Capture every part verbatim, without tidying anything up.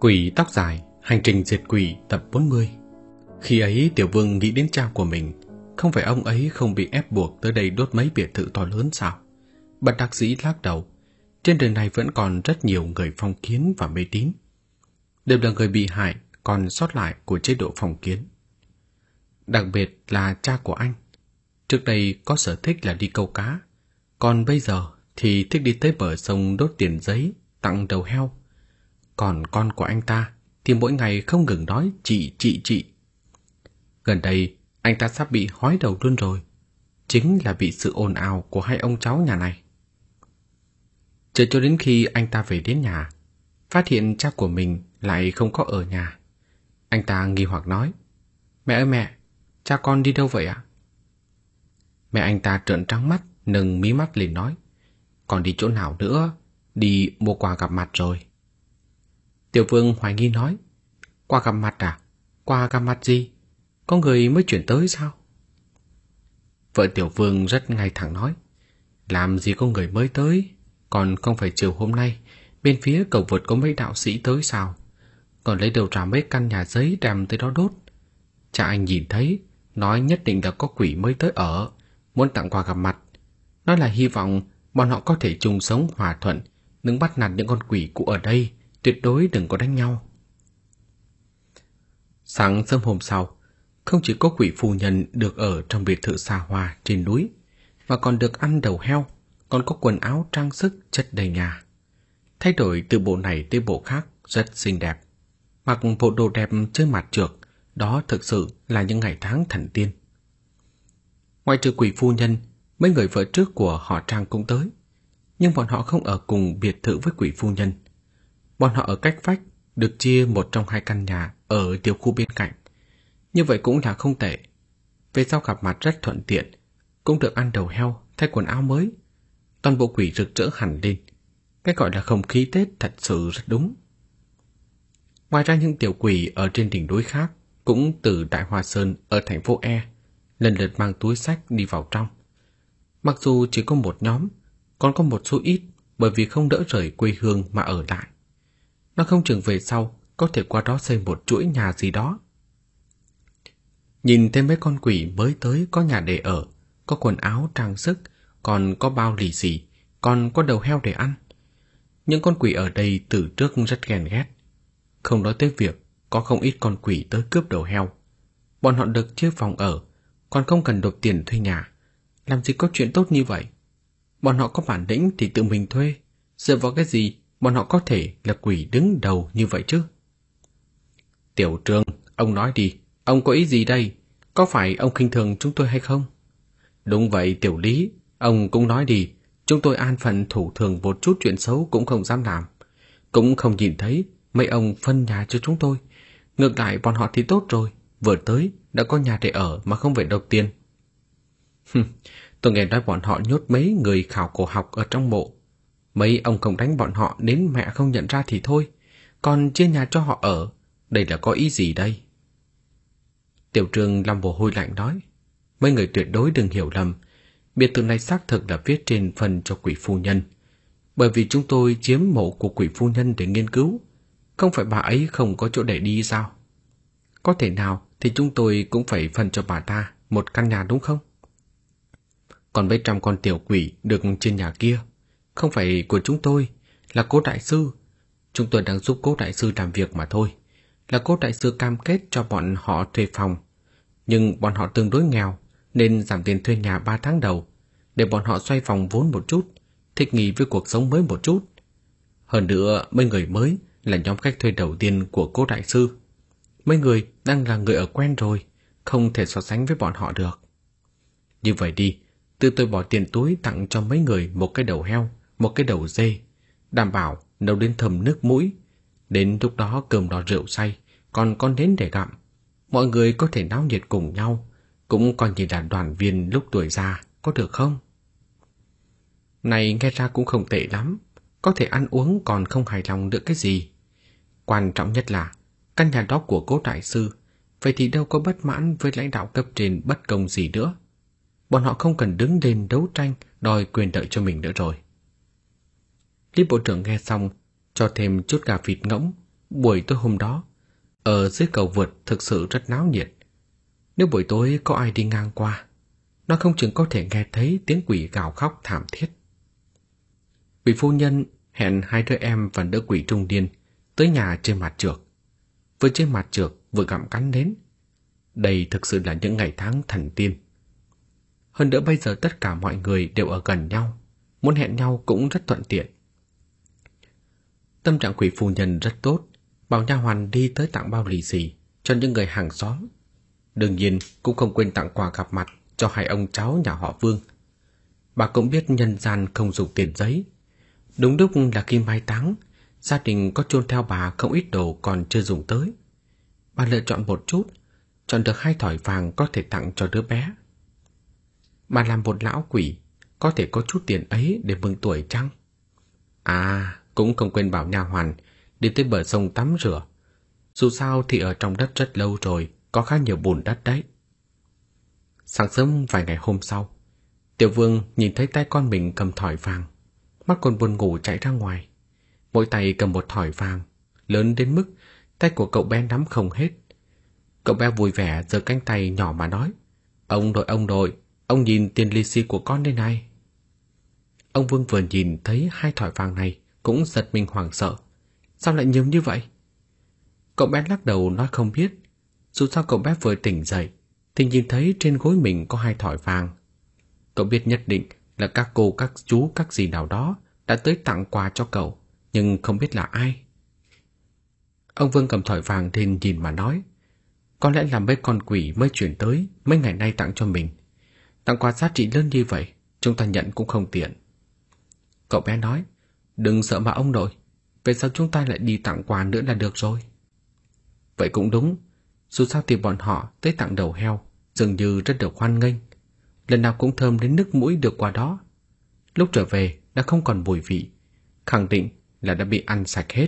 Quỷ tóc dài, hành trình diệt quỷ tập bốn mươi. Khi ấy Tiểu Vương nghĩ đến cha của mình, không phải ông ấy không bị ép buộc tới đây đốt mấy biệt thự to lớn sao? Bất đắc dĩ lắc đầu. Trên đời này vẫn còn rất nhiều người phong kiến và mê tín, đều là người bị hại còn sót lại của chế độ phong kiến. Đặc biệt là cha của anh, trước đây có sở thích là đi câu cá, còn bây giờ thì thích đi tới bờ sông đốt tiền giấy, tặng đầu heo. Còn con của anh ta thì mỗi ngày không ngừng nói chị chị chị. Gần đây anh ta sắp bị hói đầu luôn rồi, chính là bị sự ồn ào của hai ông cháu nhà này. Chờ cho đến khi anh ta về đến nhà, phát hiện cha của mình lại không có ở nhà. Anh ta nghi hoặc nói: "Mẹ ơi mẹ, cha con đi đâu vậy ạ?" Mẹ anh ta trợn trắng mắt, nâng mí mắt lên nói: "Còn đi chỗ nào nữa, đi mua quà gặp mặt rồi." Tiểu Vương hoài nghi nói: "Quà gặp mặt à? Quà gặp mặt gì? Có người mới chuyển tới sao?" Vợ Tiểu Vương rất ngay thẳng nói: "Làm gì có người mới tới, còn không phải chiều hôm nay bên phía cầu vượt có mấy đạo sĩ tới sao? Còn lấy đầu ra mấy căn nhà giấy đem tới đó đốt. Cha anh nhìn thấy, nói nhất định là có quỷ mới tới ở, muốn tặng quà gặp mặt. Nói là hy vọng bọn họ có thể chung sống hòa thuận, đừng bắt nạt những con quỷ cũ ở đây, tuyệt đối đừng có đánh nhau." Sáng sớm hôm sau, không chỉ có quỷ phu nhân được ở trong biệt thự xa hoa trên núi, mà còn được ăn đầu heo, còn có quần áo trang sức chất đầy nhà. Thay đổi từ bộ này tới bộ khác rất xinh đẹp. Mặc bộ đồ đẹp chơi mặt trượt, đó thực sự là những ngày tháng thần tiên. Ngoại trừ quỷ phu nhân, mấy người vợ trước của họ Trang cũng tới, nhưng bọn họ không ở cùng biệt thự với quỷ phu nhân. Bọn họ ở cách vách, được chia một trong hai căn nhà ở tiểu khu bên cạnh. Như vậy cũng là không tệ. Về sau gặp mặt rất thuận tiện, cũng được ăn đầu heo, thay quần áo mới. Toàn bộ quỷ rực rỡ hẳn lên. Cái gọi là không khí Tết thật sự rất đúng. Ngoài ra những tiểu quỷ ở trên đỉnh núi khác cũng từ Đại Hoa Sơn ở thành phố E lần lượt mang túi xách đi vào trong. Mặc dù chỉ có một nhóm, còn có một số ít bởi vì không đỡ rời quê hương mà ở lại. Nó không chừng về sau có thể qua đó xây một chuỗi nhà gì đó. Nhìn thấy mấy con quỷ mới tới có nhà để ở, có quần áo trang sức, còn có bao lì xì, còn có đầu heo để ăn. Những con quỷ ở đây từ trước rất ghen ghét. Không nói tới việc có không ít con quỷ tới cướp đầu heo. Bọn họ được chia phòng ở, còn không cần nộp tiền thuê nhà. Làm gì có chuyện tốt như vậy? Bọn họ có bản lĩnh thì tự mình thuê. Dựa vào cái gì bọn họ có thể là quỷ đứng đầu như vậy chứ? Tiểu Trương, ông nói đi, ông có ý gì đây? Có phải ông khinh thường chúng tôi hay không? Đúng vậy Tiểu Lý, ông cũng nói đi. Chúng tôi an phận thủ thường một chút chuyện xấu cũng không dám làm. Cũng không nhìn thấy mấy ông phân nhà cho chúng tôi. Ngược lại bọn họ thì tốt rồi, vừa tới đã có nhà để ở mà không phải nộp tiền. Tôi nghe nói bọn họ nhốt mấy người khảo cổ học ở trong mộ. Mấy ông không đánh bọn họ đến mẹ không nhận ra thì thôi, còn chia nhà cho họ ở, đây là có ý gì đây? Tiểu Trương lau mồ hôi lạnh nói: "Mấy người tuyệt đối đừng hiểu lầm, biệt thự này xác thực là viết trên phần cho quỷ phu nhân, bởi vì chúng tôi chiếm mộ của quỷ phu nhân để nghiên cứu, không phải bà ấy không có chỗ để đi sao? Có thể nào thì chúng tôi cũng phải phân cho bà ta một căn nhà đúng không? Còn mấy trăm con tiểu quỷ được trên nhà kia không phải của chúng tôi, là Cố đại sư. Chúng tôi đang giúp Cố đại sư làm việc mà thôi. Là Cố đại sư cam kết cho bọn họ thuê phòng, nhưng bọn họ tương đối nghèo nên giảm tiền thuê nhà ba tháng đầu để bọn họ xoay vòng vốn một chút, thích nghi với cuộc sống mới một chút. Hơn nữa, mấy người mới là nhóm khách thuê đầu tiên của Cố đại sư. Mấy người đang là người ở quen rồi, không thể so sánh với bọn họ được. Như vậy đi, tự tôi bỏ tiền túi tặng cho mấy người một cái đầu heo, một cái đầu dê, đảm bảo nấu đến thơm nước mũi. Đến lúc đó cơm đỏ rượu say, còn con đến để gặm. Mọi người có thể náo nhiệt cùng nhau, cũng coi như là đoàn viên lúc tuổi già, có được không?" Này nghe ra cũng không tệ lắm, có thể ăn uống còn không hài lòng được cái gì. Quan trọng nhất là căn nhà đó của Cố đại sư, vậy thì đâu có bất mãn với lãnh đạo cấp trên bất công gì nữa. Bọn họ không cần đứng lên đấu tranh đòi quyền lợi cho mình nữa rồi. Lý bộ trưởng nghe xong, cho thêm chút gà vịt ngỗng, buổi tối hôm đó, ở dưới cầu vượt thực sự rất náo nhiệt. Nếu buổi tối có ai đi ngang qua, nó không chừng có thể nghe thấy tiếng quỷ gào khóc thảm thiết. Quỷ phu nhân hẹn hai đứa em và đứa quỷ trung niên tới nhà trên mặt trược. Vừa trên mặt trược vừa gặm cắn nến. Đây thực sự là những ngày tháng thần tiên. Hơn nữa bây giờ tất cả mọi người đều ở gần nhau, muốn hẹn nhau cũng rất thuận tiện. Tâm trạng quỷ phu nhân rất tốt, bảo nha hoàn đi tới tặng bao lì xì cho những người hàng xóm. Đương nhiên cũng không quên tặng quà gặp mặt cho hai ông cháu nhà họ Vương. Bà cũng biết nhân gian không dùng tiền giấy. Đúng lúc là khi mai táng, gia đình có chôn theo bà không ít đồ còn chưa dùng tới. Bà lựa chọn một chút, chọn được hai thỏi vàng có thể tặng cho đứa bé. Bà làm một lão quỷ, có thể có chút tiền ấy để mừng tuổi chăng? À, cũng không quên bảo nha hoàn đi tới bờ sông tắm rửa. Dù sao thì ở trong đất rất lâu rồi, có khá nhiều bùn đất đấy. Sáng sớm vài ngày hôm sau, Tiểu Vương nhìn thấy tay con mình cầm thỏi vàng, mắt còn buồn ngủ chạy ra ngoài. Mỗi tay cầm một thỏi vàng, lớn đến mức tay của cậu bé nắm không hết. Cậu bé vui vẻ giơ cánh tay nhỏ mà nói: "Ông đội, ông đội, ông nhìn tiền lì xì của con đây này." Ông Vương vừa nhìn thấy hai thỏi vàng này cũng giật mình hoảng sợ. Sao lại nhiều như vậy? Cậu bé lắc đầu nói không biết. Dù sao cậu bé vừa tỉnh dậy thì nhìn thấy trên gối mình có hai thỏi vàng. Cậu biết nhất định là các cô, các chú, các dì nào đó đã tới tặng quà cho cậu, nhưng không biết là ai. Ông Vương cầm thỏi vàng lên nhìn mà nói: "Có lẽ là mấy con quỷ mới chuyển tới mấy ngày nay tặng cho mình. Tặng quà giá trị lớn như vậy, chúng ta nhận cũng không tiện." Cậu bé nói: "Đừng sợ mà ông nội, về sau chúng ta lại đi tặng quà nữa là được rồi." Vậy cũng đúng, dù sao thì bọn họ tới tặng đầu heo dường như rất được hoan nghênh, lần nào cũng thơm đến nước mũi được quà đó. Lúc trở về đã không còn mùi vị, khẳng định là đã bị ăn sạch hết.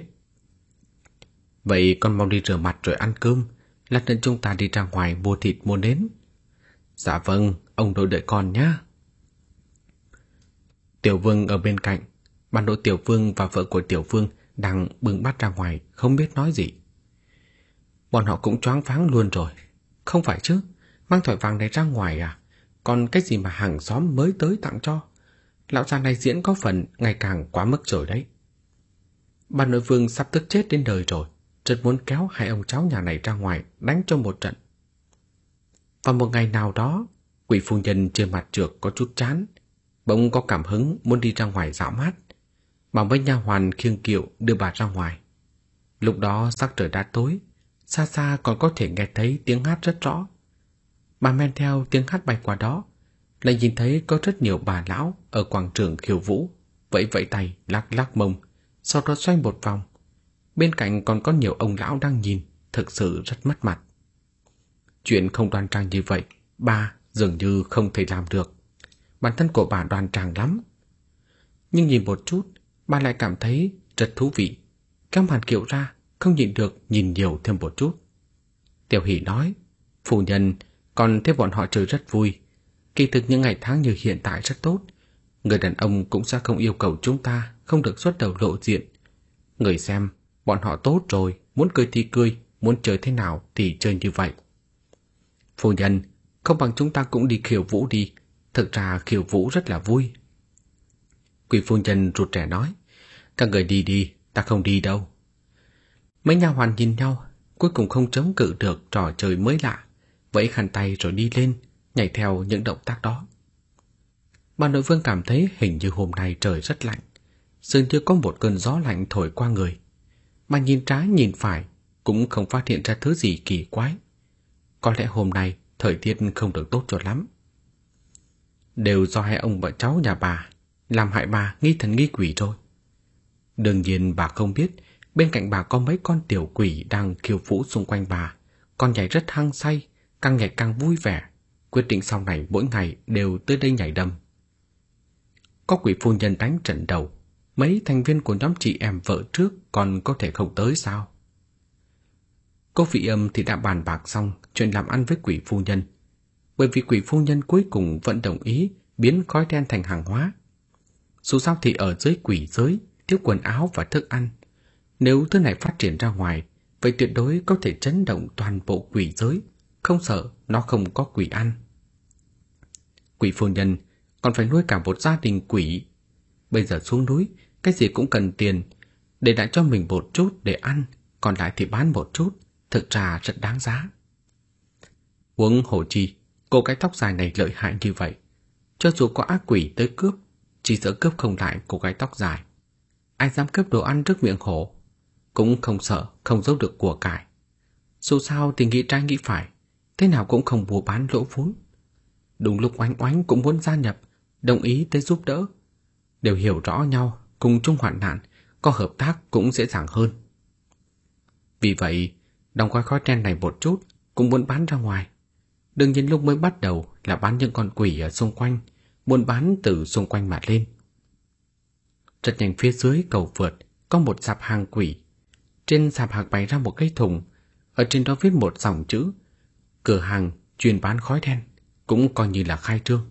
Vậy con mau đi rửa mặt rồi ăn cơm, lát nữa chúng ta đi ra ngoài mua thịt mua nến. Dạ vâng, ông nội đợi con nhé. Tiểu Vương ở bên cạnh, bà nội Tiểu Vương và vợ của Tiểu Vương đang bưng bát ra ngoài, không biết nói gì. Bọn họ cũng choáng váng luôn rồi. Không phải chứ, mang thỏi vàng này ra ngoài à? Còn cái gì mà hàng xóm mới tới tặng cho? Lão già này diễn có phần ngày càng quá mức rồi đấy. Bà nội Vương sắp tức chết đến đời rồi, rất muốn kéo hai ông cháu nhà này ra ngoài đánh cho một trận. Vào một ngày nào đó, quỷ phu nhân trên mặt trược có chút chán, bỗng có cảm hứng muốn đi ra ngoài dạo mát. Bảo mấy nha hoàn khiêng kiệu đưa bà ra ngoài. Lúc đó sắc trời đã tối, xa xa còn có thể nghe thấy tiếng hát rất rõ. Bà men theo tiếng hát bay qua đó, lại nhìn thấy có rất nhiều bà lão ở quảng trường khiêu vũ, vẫy vẫy tay, lắc lắc mông, sau đó xoay một vòng. Bên cạnh còn có nhiều ông lão đang nhìn, thực sự rất mất mặt. Chuyện không đoan trang như vậy, bà dường như không thể làm được. Bản thân của bà đoan trang lắm. Nhưng nhìn một chút, bà lại cảm thấy rất thú vị. Kéo màn kiệu ra, không nhịn được nhìn nhiều thêm một chút. Tiểu Hỷ nói: "Phu nhân, còn thấy bọn họ chơi rất vui. Kỳ thực những ngày tháng như hiện tại rất tốt. Người đàn ông cũng sẽ không yêu cầu chúng ta không được xuất đầu lộ diện. Người xem, bọn họ tốt rồi, muốn cười thì cười, muốn chơi thế nào thì chơi như vậy. Phu nhân, không bằng chúng ta cũng đi khiêu vũ đi. Thực ra khiêu vũ rất là vui." Quỷ phu nhân rụt rè nói: "Các người đi đi, ta không đi đâu." Mấy nha hoàn nhìn nhau, cuối cùng không chống cự được trò chơi mới lạ, vẫy khăn tay rồi đi lên, nhảy theo những động tác đó. Bà nội Vương cảm thấy hình như hôm nay trời rất lạnh, dường như có một cơn gió lạnh thổi qua người. Bà nhìn trái nhìn phải, cũng không phát hiện ra thứ gì kỳ quái. Có lẽ hôm nay thời tiết không được tốt cho lắm. Đều do hai ông vợ cháu nhà bà làm hại bà nghi thần nghi quỷ rồi. Đương nhiên bà không biết bên cạnh bà có mấy con tiểu quỷ đang khiêu vũ xung quanh bà, con nhảy rất hăng say, càng nhảy càng vui vẻ, quyết định sau này mỗi ngày đều tới đây nhảy đầm. Có quỷ phu nhân đánh trận đầu, mấy thành viên của nhóm chị em vợ trước còn có thể không tới sao? Cô Vị Âm thì đã bàn bạc xong chuyện làm ăn với quỷ phu nhân, bởi vì quỷ phu nhân cuối cùng vẫn đồng ý biến khói đen thành hàng hóa. Dù sao thì ở dưới quỷ giới thiếu quần áo và thức ăn, Nếu thứ này phát triển ra ngoài, vậy tuyệt đối có thể chấn động toàn bộ quỷ giới, không sợ nó không có quỷ ăn. Quỷ phu nhân còn phải nuôi cả một gia đình quỷ. Bây giờ xuống núi, cái gì cũng cần tiền, để lại cho mình một chút để ăn, còn lại thì bán một chút, thực ra rất đáng giá. Huống hồ chi, cô cái tóc dài này lợi hại như vậy, cho dù có ác quỷ tới cướp, chỉ sợ cướp không lại cô gái tóc dài. Ai dám cướp đồ ăn trước miệng hổ, cũng không sợ không giấu được của cải. Dù sao thì nghĩ trái nghĩ phải, thế nào cũng không mua bán lỗ vốn. Đúng lúc Oánh Oánh cũng muốn gia nhập, đồng ý tới giúp đỡ. Đều hiểu rõ nhau, cùng chung hoạn nạn, có hợp tác cũng dễ dàng hơn. Vì vậy, đóng gói khói đen này một chút cũng muốn bán ra ngoài. Đương nhiên lúc mới bắt đầu là bán những con quỷ ở xung quanh, muốn bán từ xung quanh mà lên. Rất nhanh phía dưới cầu vượt có một sạp hàng quỷ. Trên sạp hàng bày ra một cái thùng, ở trên đó viết một dòng chữ: cửa hàng chuyên bán khói đen, cũng coi như là khai trương.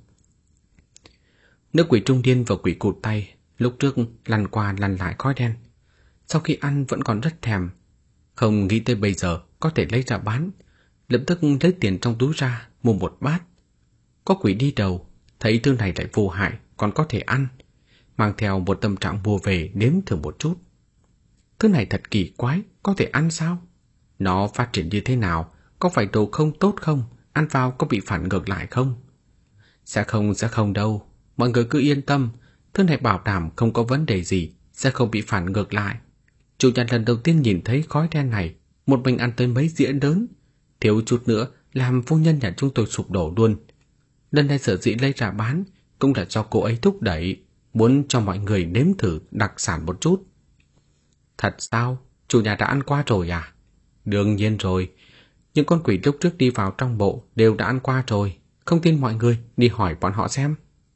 Nữ quỷ trung niên và quỷ cụt tay lúc trước lăn qua lăn lại khói đen, sau khi ăn vẫn còn rất thèm, không nghĩ tới bây giờ có thể lấy ra bán, lập tức lấy tiền trong túi ra mua một bát. Có quỷ đi đầu thấy thứ này lại vô hại, còn có thể ăn, mang theo một tâm trạng mua về nếm thử một chút. Thứ này thật kỳ quái, có thể ăn sao? Nó phát triển như thế nào? Có phải đồ không tốt không? Ăn vào có bị phản ngược lại không? Sẽ không, sẽ không đâu. Mọi người cứ yên tâm, thứ này bảo đảm không có vấn đề gì, sẽ không bị phản ngược lại. Chủ nhà lần đầu tiên nhìn thấy khói đen này, một mình ăn tới mấy dĩa lớn, thiếu chút nữa làm phu nhân nhà chúng tôi sụp đổ luôn. Lần này sở dĩ lấy ra bán cũng là do cô ấy thúc đẩy, muốn cho mọi người nếm thử đặc sản một chút. Thật sao? Chủ nhà đã ăn qua rồi à? Đương nhiên rồi. Những con quỷ lúc trước đi vào trong bộ đều đã ăn qua rồi. Không tin mọi người đi hỏi bọn họ xem.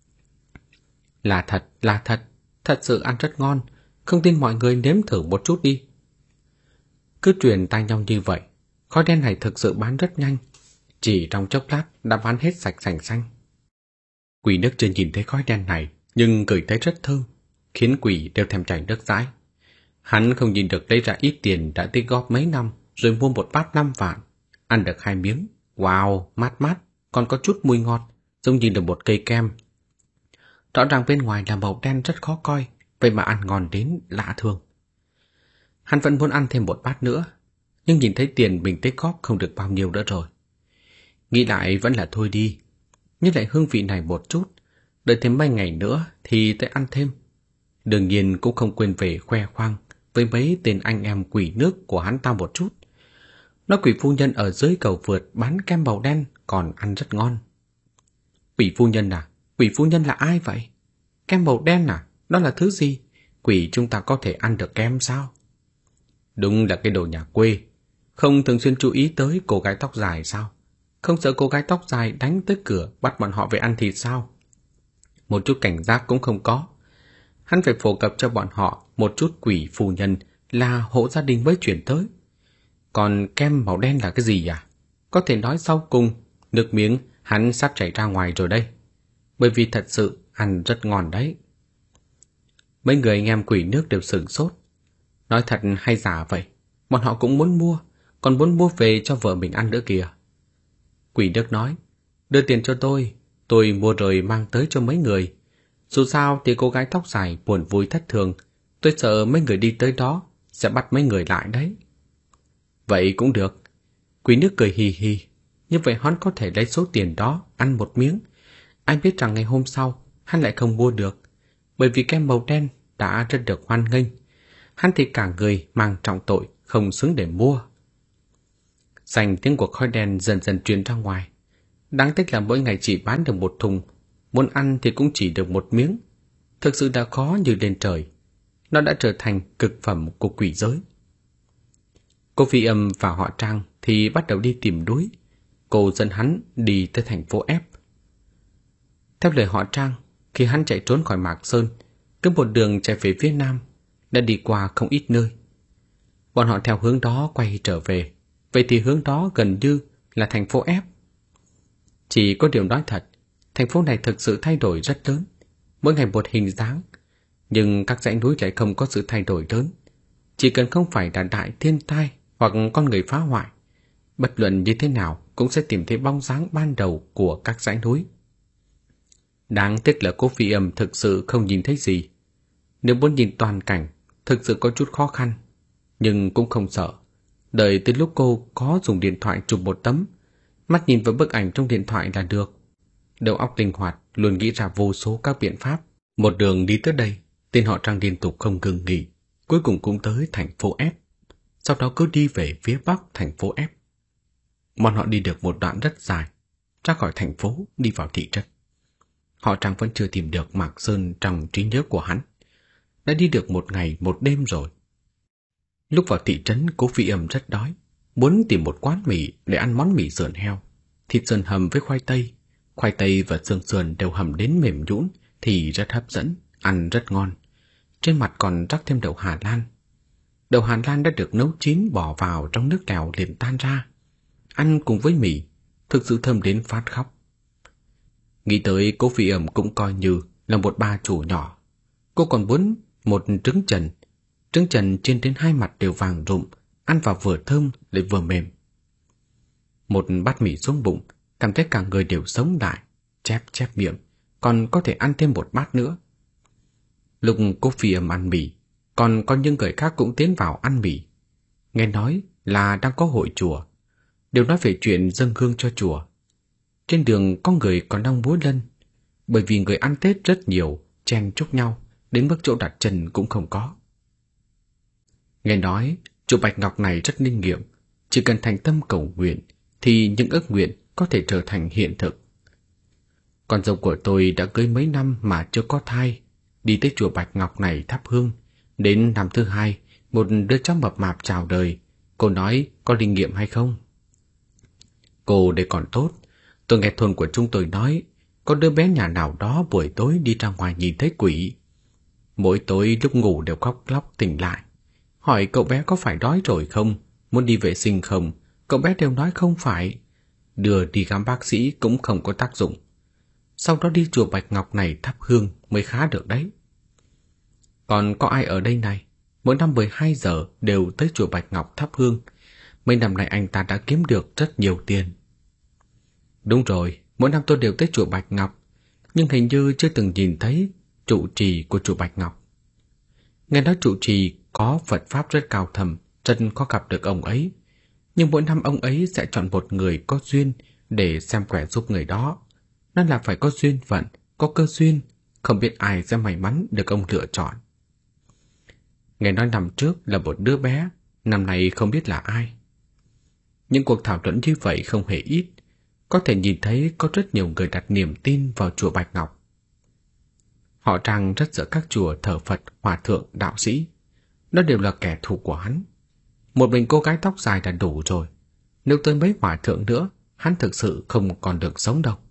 Là thật, là thật. Thật sự ăn rất ngon. Không tin mọi người nếm thử một chút đi. Cứ truyền tai nhau như vậy, khói đen này thực sự bán rất nhanh. Chỉ trong chốc lát đã bán hết sạch sành xanh. Quỷ nước chưa nhìn thấy khói đen này, nhưng ngửi thấy rất thơm, khiến quỷ đều thèm chảy nước dãi. Hắn không nhìn được lấy ra ít tiền đã tích góp mấy năm, rồi mua một bát năm vạn. Ăn được hai miếng, wow, mát mát, còn có chút mùi ngọt, giống như được một cây kem. Rõ ràng bên ngoài là màu đen rất khó coi, vậy mà ăn ngon đến lạ thường. Hắn vẫn muốn ăn thêm một bát nữa, nhưng nhìn thấy tiền mình tích góp không được bao nhiêu nữa rồi. Nghĩ lại vẫn là thôi đi, nhưng lại hương vị này một chút, đợi thêm mấy ngày nữa thì tới ăn thêm. Đương nhiên cũng không quên về khoe khoang với mấy tên anh em quỷ nước của hắn ta một chút. Nói quỷ phu nhân ở dưới cầu vượt bán kem màu đen còn ăn rất ngon. Quỷ phu nhân à? Quỷ phu nhân là ai vậy? Kem màu đen à? Đó là thứ gì? Quỷ chúng ta có thể ăn được kem sao? Đúng là cái đồ nhà quê. Không thường xuyên chú ý tới cô gái tóc dài sao? Không sợ cô gái tóc dài đánh tới cửa bắt bọn họ về ăn thịt sao? Một chút cảnh giác cũng không có. Hắn phải phổ cập cho bọn họ một chút quỷ phu nhân là hộ gia đình mới chuyển tới. Còn kem màu đen là cái gì à? Có thể nói sau cùng, nước miếng hắn sắp chảy ra ngoài rồi đây. Bởi vì thật sự ăn rất ngon đấy. Mấy người anh em quỷ nước đều sửng sốt. Nói thật hay giả vậy? Bọn họ cũng muốn mua, còn muốn mua về cho vợ mình ăn nữa kìa. Quỷ nước nói, đưa tiền cho tôi, tôi mua rồi mang tới cho mấy người. Dù sao thì cô gái tóc dài buồn vui thất thường, tôi sợ mấy người đi tới đó sẽ bắt mấy người lại đấy. Vậy cũng được. Quỷ nước cười hì hì. Như vậy hắn có thể lấy số tiền đó ăn một miếng. Anh biết rằng ngày hôm sau hắn lại không mua được, bởi vì kem màu đen đã rất được hoan nghênh. Hắn thì cả người mang trọng tội, không xứng để mua. Danh tiếng của khói đen dần dần truyền ra ngoài. Đáng tiếc là mỗi ngày chỉ bán được một thùng, muốn ăn thì cũng chỉ được một miếng. Thực sự đã khó như lên trời. Nó đã trở thành cực phẩm của quỷ giới. Cô Phi Âm và họ Trang thì bắt đầu đi tìm đuối. Cô dẫn hắn đi tới thành phố F. Theo lời họ Trang, khi hắn chạy trốn khỏi Mạc Sơn, cứ một đường chạy về phía Nam, đã đi qua không ít nơi. Bọn họ theo hướng đó quay trở về. Vậy thì hướng đó gần như là thành phố F. Chỉ có điều nói thật, thành phố này thực sự thay đổi rất lớn, mỗi ngày một hình dáng, nhưng các dãy núi lại không có sự thay đổi lớn. Chỉ cần không phải là đại thiên tai hoặc con người phá hoại, bất luận như thế nào cũng sẽ tìm thấy bóng dáng ban đầu của các dãy núi. Đáng tiếc là Cố Phi Âm thực sự không nhìn thấy gì. Nếu muốn nhìn toàn cảnh, thực sự có chút khó khăn, nhưng cũng không sợ. Đợi tới lúc cô có dùng điện thoại chụp một tấm, mắt nhìn vào bức ảnh trong điện thoại là được. Đầu óc linh hoạt, luôn nghĩ ra vô số các biện pháp. Một đường đi tới đây, tên họ Trang liên tục không ngừng nghỉ, cuối cùng cũng tới thành phố F. Sau đó cứ đi về phía bắc thành phố F. Bọn họ đi được một đoạn rất dài, ra khỏi thành phố đi vào thị trấn. Họ Trang vẫn chưa tìm được Mạc Sơn trong trí nhớ của hắn. Đã đi được một ngày một đêm rồi. Lúc vào thị trấn, Cố Phi Âm rất đói, muốn tìm một quán mì để ăn món mì sườn heo, thịt sườn hầm với khoai tây. Khoai tây và xương sườn đều hầm đến mềm nhũn thì rất hấp dẫn, ăn rất ngon. Trên mặt còn rắc thêm đậu Hà Lan. Đậu Hà Lan đã được nấu chín bỏ vào trong nước lèo liền tan ra. Ăn cùng với mì, thực sự thơm đến phát khóc. Nghĩ tới, Cố Phi Âm cũng coi như là một bà chủ nhỏ. Cô còn muốn một trứng chần. Trứng chần trên đến hai mặt đều vàng rụm, ăn vào vừa thơm lại vừa mềm. Một bát mì xuống bụng, cảm thấy cả người đều sống lại, chép chép miệng, còn có thể ăn thêm một bát nữa. Lúc Cố Phi Âm ăn mì, còn có những người khác cũng tiến vào ăn mì. Nghe nói là đang có hội chùa, đều nói về chuyện dâng hương cho chùa. Trên đường có người còn đang múa lân, bởi vì người ăn Tết rất nhiều, chen chúc nhau, đến mức chỗ đặt chân cũng không có. Nghe nói chùa Bạch Ngọc này rất linh nghiệm, chỉ cần thành tâm cầu nguyện thì những ước nguyện có thể trở thành hiện thực. Con dâu của tôi đã cưới mấy năm mà chưa có thai, đi tới chùa Bạch Ngọc này thắp hương. Đến năm thứ hai, một đứa cháu mập mạp chào đời. Cô nói có linh nghiệm hay không? Cô đây còn tốt. Tôi nghe thôn của chúng tôi nói có đứa bé nhà nào đó buổi tối đi ra ngoài nhìn thấy quỷ. Mỗi tối lúc ngủ đều khóc lóc tỉnh lại. Hỏi cậu bé có phải đói rồi không, muốn đi vệ sinh không, cậu bé đều nói không phải. Đưa đi khám bác sĩ cũng không có tác dụng. Sau đó đi chùa Bạch Ngọc này thắp hương mới khá được đấy. Còn có ai ở đây này, mỗi năm mười hai giờ đều tới chùa Bạch Ngọc thắp hương. Mấy năm nay anh ta đã kiếm được rất nhiều tiền. Đúng rồi, mỗi năm tôi đều tới chùa Bạch Ngọc, nhưng hình như chưa từng nhìn thấy trụ trì của chùa Bạch Ngọc. Nghe nói trụ trì có Phật pháp rất cao thầm, rất khó gặp được ông ấy. Nhưng mỗi năm ông ấy sẽ chọn một người có duyên để xem quẻ giúp người đó. Nên là phải có duyên phận, có cơ duyên, không biết ai sẽ may mắn được ông lựa chọn. Nghe nói năm trước là một đứa bé, năm nay không biết là ai. Những cuộc thảo luận như vậy không hề ít, có thể nhìn thấy có rất nhiều người đặt niềm tin vào chùa Bạch Ngọc. Họ Trang rất sợ các chùa thờ Phật, hòa thượng, đạo sĩ. Nó đều là kẻ thù của hắn. Một mình cô gái tóc dài đã đủ rồi. Nếu tới mấy hòa thượng nữa, hắn thực sự không còn được sống đâu.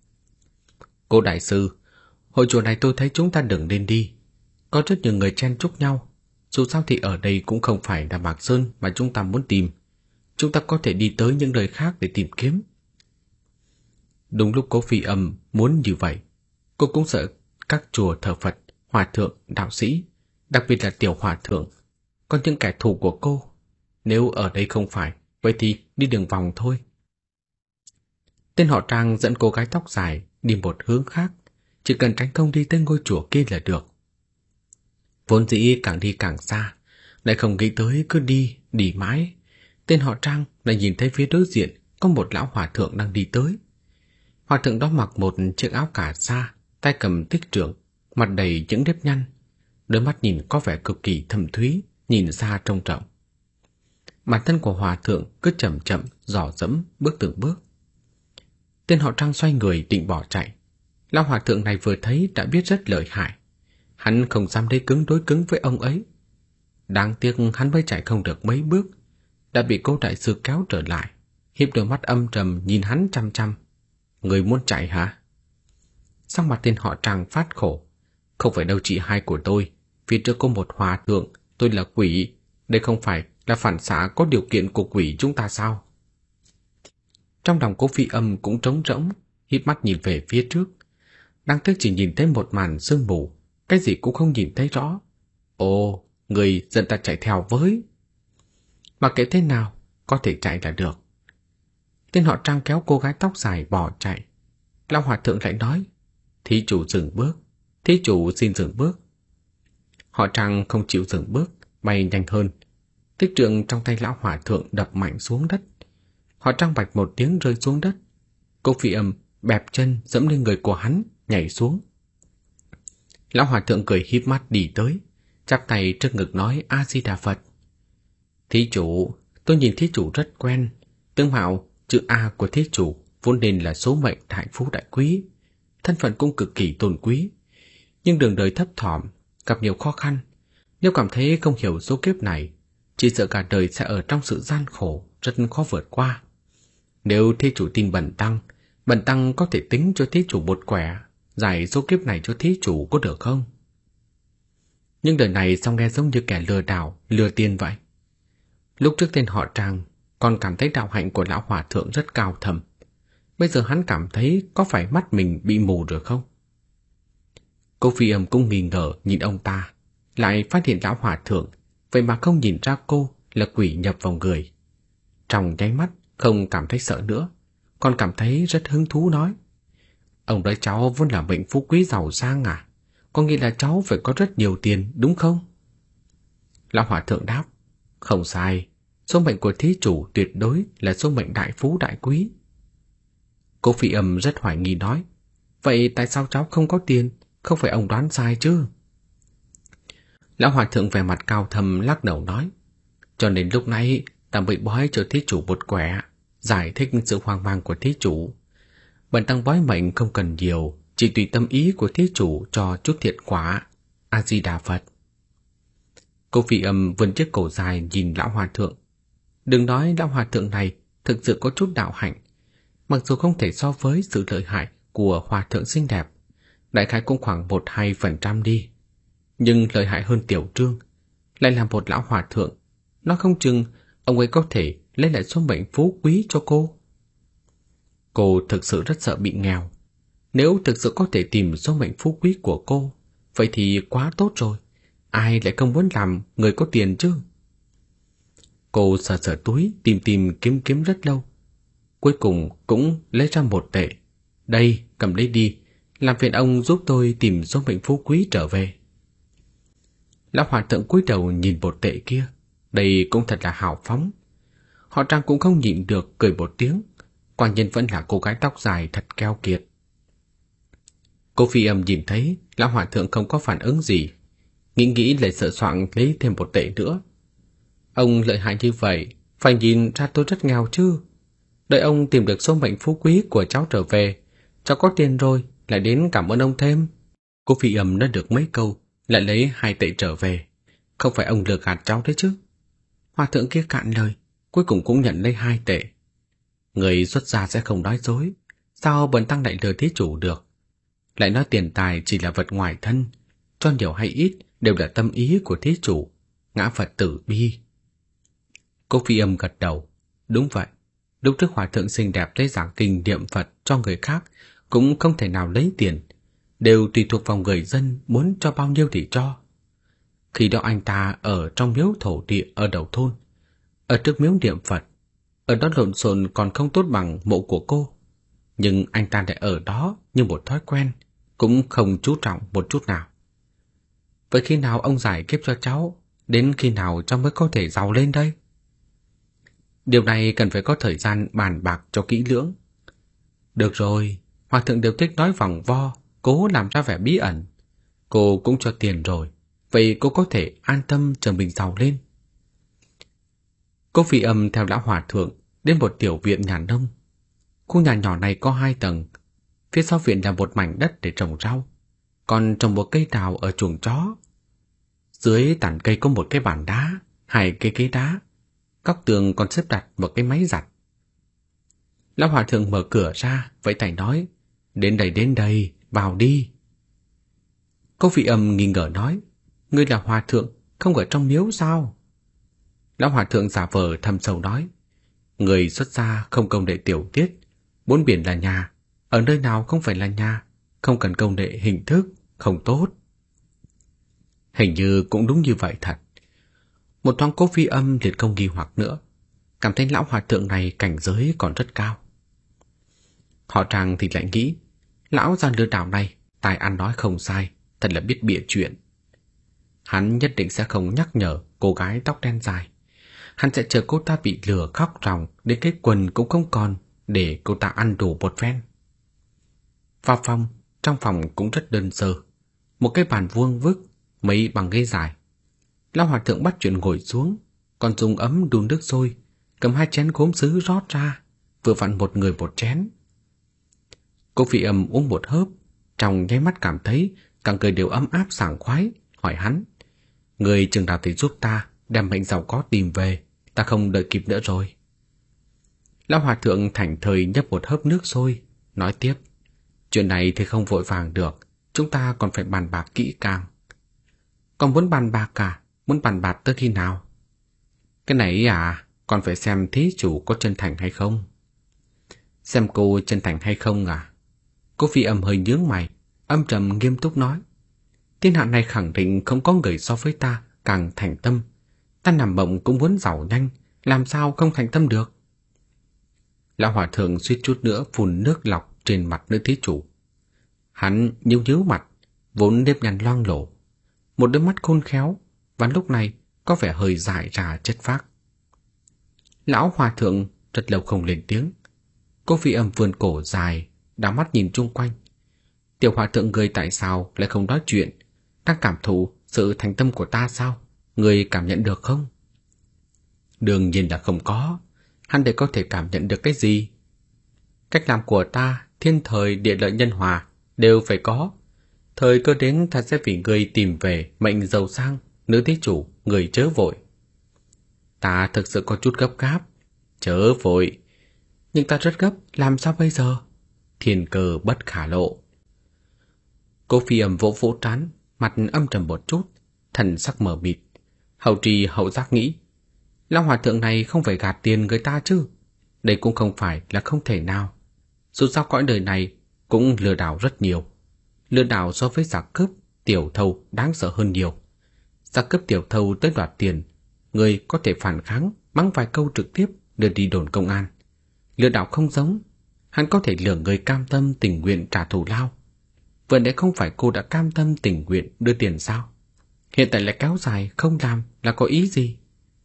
Cô đại sư, hội chùa này tôi thấy chúng ta đừng nên đi. Có rất nhiều người chen chúc nhau. Dù sao thì ở đây cũng không phải là Mạc Sơn mà chúng ta muốn tìm. Chúng ta có thể đi tới những nơi khác để tìm kiếm. Đúng lúc Cố Phi Âm muốn như vậy, cô cũng sợ các chùa thờ Phật, hòa thượng, đạo sĩ, đặc biệt là tiểu hòa thượng, còn những kẻ thù của cô. Nếu ở đây không phải, vậy thì đi đường vòng thôi. Tên họ Trang dẫn cô gái tóc dài đi một hướng khác, chỉ cần tránh không đi tới ngôi chùa kia là được. Vốn dĩ càng đi càng xa, lại không nghĩ tới cứ đi, đi mãi. Tên họ Trang lại nhìn thấy phía đối diện có một lão hòa thượng đang đi tới. Hòa thượng đó mặc một chiếc áo cà sa, tay cầm tích trượng, mặt đầy những nếp nhăn, đôi mắt nhìn có vẻ cực kỳ thâm thúy, nhìn xa trông trọng. Bản thân của hòa thượng cứ chậm chậm dò dẫm bước từng bước. Tên họ Trang xoay người định bỏ chạy. Lão hòa thượng này vừa thấy đã biết rất lợi hại, hắn không dám đấy cứng đối cứng với ông ấy. Đáng tiếc hắn mới chạy không được mấy bước, đã bị cô đại sư kéo trở lại, hiếp đôi mắt âm trầm nhìn hắn chăm chăm. Người muốn chạy hả? Sắc mặt tên họ Trang phát khổ. Không phải đâu chị hai của tôi, phía trước có một hòa thượng, tôi là quỷ. Đây không phải là phản xạ có điều kiện của quỷ chúng ta sao? Trong lòng Cố Phi Âm cũng trống rỗng, híp mắt nhìn về phía trước. Đáng tiếc chỉ nhìn thấy một màn sương mù, cái gì cũng không nhìn thấy rõ. Ồ, người dẫn ta chạy theo với. Mặc kệ thế nào, có thể chạy là được. Tên họ Trang kéo cô gái tóc dài bỏ chạy. Lão hòa thượng lại nói, thí chủ dừng bước, thí chủ xin dừng bước. Họ Trang không chịu dừng bước, bay nhanh hơn. Tích trượng trong tay lão hòa thượng đập mạnh xuống đất. Họ Trang bạch một tiếng rơi xuống đất. Cô Phi Âm bẹp chân dẫm lên người của hắn, nhảy xuống. Lão hòa thượng cười híp mắt đi tới, chắp tay trước ngực nói A Di Đà Phật. Thí chủ, tôi nhìn thí chủ rất quen. Tướng mạo chữ A của thí chủ vốn nên là số mệnh đại phú đại quý, thân phận cũng cực kỳ tôn quý. Nhưng đường đời thấp thỏm, gặp nhiều khó khăn. Nếu cảm thấy không hiểu số kiếp này, chỉ sợ cả đời sẽ ở trong sự gian khổ, rất khó vượt qua. Nếu thí chủ tin bần tăng, bần tăng có thể tính cho thí chủ một quẻ, giải số kiếp này cho thí chủ có được không? Nhưng đời này sao nghe giống như kẻ lừa đảo, lừa tiền vậy? Lúc trước tên họ Trang còn cảm thấy đạo hạnh của lão hòa thượng rất cao thầm. Bây giờ hắn cảm thấy có phải mắt mình bị mù rồi không? Cô Phi Âm cũng nghi ngờ nhìn ông ta, lại phát hiện lão hòa thượng vậy mà không nhìn ra cô là quỷ nhập vào người. Trong nháy mắt không cảm thấy sợ nữa, còn cảm thấy rất hứng thú nói, ông nói cháu vốn là mệnh phú quý giàu sang à? Có nghĩa là cháu phải có rất nhiều tiền đúng không? Lão hòa thượng đáp, không sai, số mệnh của thí chủ tuyệt đối là số mệnh đại phú đại quý. Cô Phi Âm rất hoài nghi nói, vậy tại sao cháu không có tiền? Không phải ông đoán sai chứ? Lão hòa thượng vẻ mặt cao thầm lắc đầu nói, cho nên lúc nãy ta bị bói cho thí chủ một quẻ, giải thích sự hoang mang của thí chủ. Bần tăng bói mệnh không cần nhiều, chỉ tùy tâm ý của thí chủ cho chút thiện quả. A Di Đà Phật. Cô Phi Âm vươn chiếc cổ dài nhìn lão hòa thượng. Đừng nói lão hòa thượng này thực sự có chút đạo hạnh, mặc dù không thể so với sự lợi hại của hòa thượng xinh đẹp, đại khái cũng khoảng một hai phần trăm đi, nhưng lợi hại hơn Tiểu Trương, lại là một lão hòa thượng. Nó không chừng ông ấy có thể lấy lại số mệnh phú quý cho cô. Cô thực sự rất sợ bị nghèo. Nếu thực sự có thể tìm số mệnh phú quý của cô, vậy thì quá tốt rồi. Ai lại không muốn làm người có tiền chứ? Cô sờ sờ túi, tìm tìm kiếm kiếm rất lâu. Cuối cùng cũng lấy ra một tệ. Đây, cầm lấy đi, làm phiền ông giúp tôi tìm số mệnh phú quý trở về. Lão hòa thượng cúi đầu nhìn một tệ kia. Đây cũng thật là hào phóng. Họ Trang cũng không nhịn được cười một tiếng. Quả nhiên vẫn là cô gái tóc dài thật keo kiệt. Cô Phi Âm nhìn thấy lão hòa thượng không có phản ứng gì, nghĩ nghĩ lại sợ soạn lấy thêm một tệ nữa. Ông lợi hại như vậy, phải nhìn ra tôi rất nghèo chứ. Đợi ông tìm được số mệnh phú quý của cháu trở về, cháu có tiền rồi lại đến cảm ơn ông thêm. Cô Phi Âm nói được mấy câu, lại lấy hai tệ trở về. Không phải ông lừa gạt cháu đấy chứ? Hòa thượng kia cạn lời, cuối cùng cũng nhận lấy hai tệ. Người xuất gia sẽ không nói dối, sao bần tăng lại lừa thí chủ được? Lại nói tiền tài chỉ là vật ngoài thân, cho nhiều hay ít đều là tâm ý của thí chủ, ngã Phật tử bi. Cô Phi Âm gật đầu, đúng vậy. Lúc trước hòa thượng xinh đẹp lấy giảng kinh niệm Phật cho người khác cũng không thể nào lấy tiền, đều tùy thuộc vào người dân muốn cho bao nhiêu thì cho. Khi đó anh ta ở trong miếu thổ địa ở đầu thôn, ở trước miếu niệm Phật, ở đó lộn xộn còn không tốt bằng mộ của cô, nhưng anh ta lại ở đó như một thói quen, cũng không chú trọng một chút nào. Vậy khi nào ông giải kiếp cho cháu, đến khi nào cháu mới có thể giàu lên đây? Điều này cần phải có thời gian bàn bạc cho kỹ lưỡng. Được rồi, hòa thượng đều thích nói vòng vo, cố làm ra vẻ bí ẩn. Cô cũng cho tiền rồi, vậy cô có thể an tâm chờ mình giàu lên. Cô Phi Âm theo lão hòa thượng đến một tiểu viện nhà nông. Khu nhà nhỏ này có hai tầng. Phía sau viện là một mảnh đất để trồng rau, còn trồng một cây đào ở chuồng chó. Dưới tàn cây có một cái bàn đá, hai cây ghế đá. Góc tường còn xếp đặt một cái máy giặt. Lão hòa thượng mở cửa ra, vẫy tay nói, đến đây đến đây, vào đi. Cô Phi Âm nghi ngờ nói, ngươi là hòa thượng, không ở trong miếu sao? Lão hòa thượng giả vờ thâm sâu nói, người xuất gia không công đệ tiểu tiết, bốn biển là nhà, ở nơi nào không phải là nhà, không cần công đệ hình thức, không tốt. Hình như cũng đúng như vậy thật, Một thoáng Cố Phi Âm liền không nghi hoặc nữa, cảm thấy lão hòa thượng này cảnh giới còn rất cao. Họ Trang thì lại nghĩ, lão già lừa đảo này tài ăn nói không sai, thật là biết bịa chuyện. Hắn nhất định sẽ không nhắc nhở cô gái tóc đen dài. Hắn sẽ chờ cô ta bị lừa khóc ròng đến cái quần cũng không còn, để cô ta ăn đủ một phen. Vào phòng, trong phòng cũng rất đơn sơ, một cái bàn vuông vức, mấy bằng ghế dài. Lão hòa thượng bắt chuyện ngồi xuống, còn dùng ấm đun nước sôi, cầm hai chén gốm sứ rót ra, vừa vặn một người một chén. Cô Phi Âm uống một hớp, trong nháy mắt cảm thấy cả người đều ấm áp sảng khoái, hỏi hắn: người chừng nào thì giúp ta đem mệnh giàu có tìm về, ta không đợi kịp nữa rồi. Lão hòa thượng thảnh thơi nhấp một hớp nước sôi, nói tiếp: chuyện này thì không vội vàng được, chúng ta còn phải bàn bạc kỹ càng. Còn muốn bàn bạc cả, muốn bàn bạc tới khi nào? Cái này à, còn phải xem thí chủ có chân thành hay không. Xem cô chân thành hay không à? Cô Phi Âm hơi nhướng mày, âm trầm nghiêm túc nói: thiên hạ này khẳng định không có người so với ta càng thành tâm. Ta nằm mộng cũng muốn giàu nhanh, làm sao không thành tâm được? Lão hòa thượng suýt chút nữa phun nước lọc trên mặt nữ thí chủ. Hắn nhíu nhíu mặt, vốn nếp nhăn loang lổ, một đôi mắt khôn khéo, và lúc này có vẻ hơi dại ra chất phác. Lão hòa thượng rất lâu không lên tiếng. Cô Phi Âm vươn cổ dài, đảo mắt nhìn chung quanh. Tiểu hòa thượng người tại sao lại không nói chuyện? Đang cảm thụ sự thành tâm của ta sao? Người cảm nhận được không? Đương nhiên là không có. Hắn để có thể cảm nhận được cái gì? Cách làm của ta, thiên thời địa lợi nhân hòa đều phải có. Thời cơ đến ta sẽ vì người tìm về mệnh giàu sang. Nữ thí chủ, người chớ vội. Ta thực sự có chút gấp gáp. Chớ vội. Nhưng ta rất gấp, làm sao bây giờ? Thiên cơ bất khả lộ. Cô Phi Âm vỗ vỗ trán, mặt âm trầm một chút, thần sắc mờ mịt. Hậu trì hậu giác nghĩ, lão hòa thượng này không phải gạt tiền người ta chứ? Đây cũng không phải là không thể nào. Dù sao cõi đời này cũng lừa đảo rất nhiều. Lừa đảo so với giặc cướp, tiểu thâu đáng sợ hơn nhiều. Giặc cướp tiểu thâu tới đoạt tiền, người có thể phản kháng, mắng vài câu trực tiếp đưa đi đồn công an. Lừa đảo không giống, hắn có thể lừa người cam tâm tình nguyện trả thù lao. Vừa nãy không phải cô đã cam tâm tình nguyện đưa tiền sao? Hiện tại lại kéo dài không làm là có ý gì?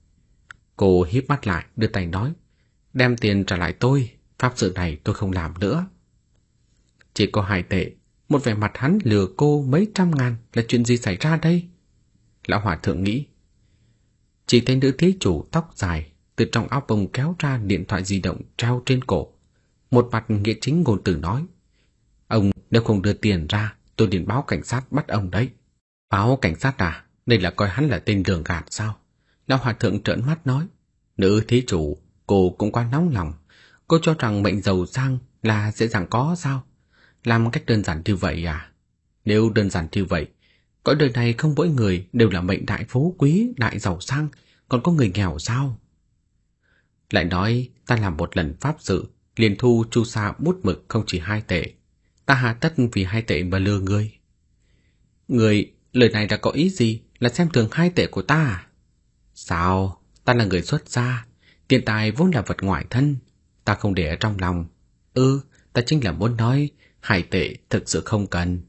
Cô híp mắt lại, đưa tay nói: đem tiền trả lại tôi, pháp sự này tôi không làm nữa. Chỉ có hai tệ, một vẻ mặt hắn lừa cô mấy trăm ngàn là chuyện gì xảy ra đây? Lão hòa thượng nghĩ. Chỉ thấy nữ thí chủ tóc dài từ trong áo bông kéo ra điện thoại di động treo trên cổ. Một mặt nghĩa chính ngôn từ nói: ông nếu không đưa tiền ra, tôi điện báo cảnh sát bắt ông đấy. Báo cảnh sát à? Đây là coi hắn là tên lường gạt sao? Lão hòa thượng trợn mắt nói: nữ thí chủ, cô cũng quá nóng lòng. Cô cho rằng mệnh giàu sang là dễ dàng có sao? Làm cách đơn giản như vậy à? Nếu đơn giản như vậy, cõi đời này không mỗi người đều là mệnh đại phú quý, đại giàu sang, còn có người nghèo sao? Lại nói ta làm một lần pháp sự, liền thu chu sa bút mực không chỉ hai tệ. Ta hà tất vì hai tệ mà lừa ngươi. Người, lời này đã có ý gì? Là xem thường hai tệ của ta à? Sao? Ta là người xuất gia, tiền tài vốn là vật ngoại thân, ta không để ở trong lòng. Ừ, ta chính là muốn nói hai tệ thực sự không cần.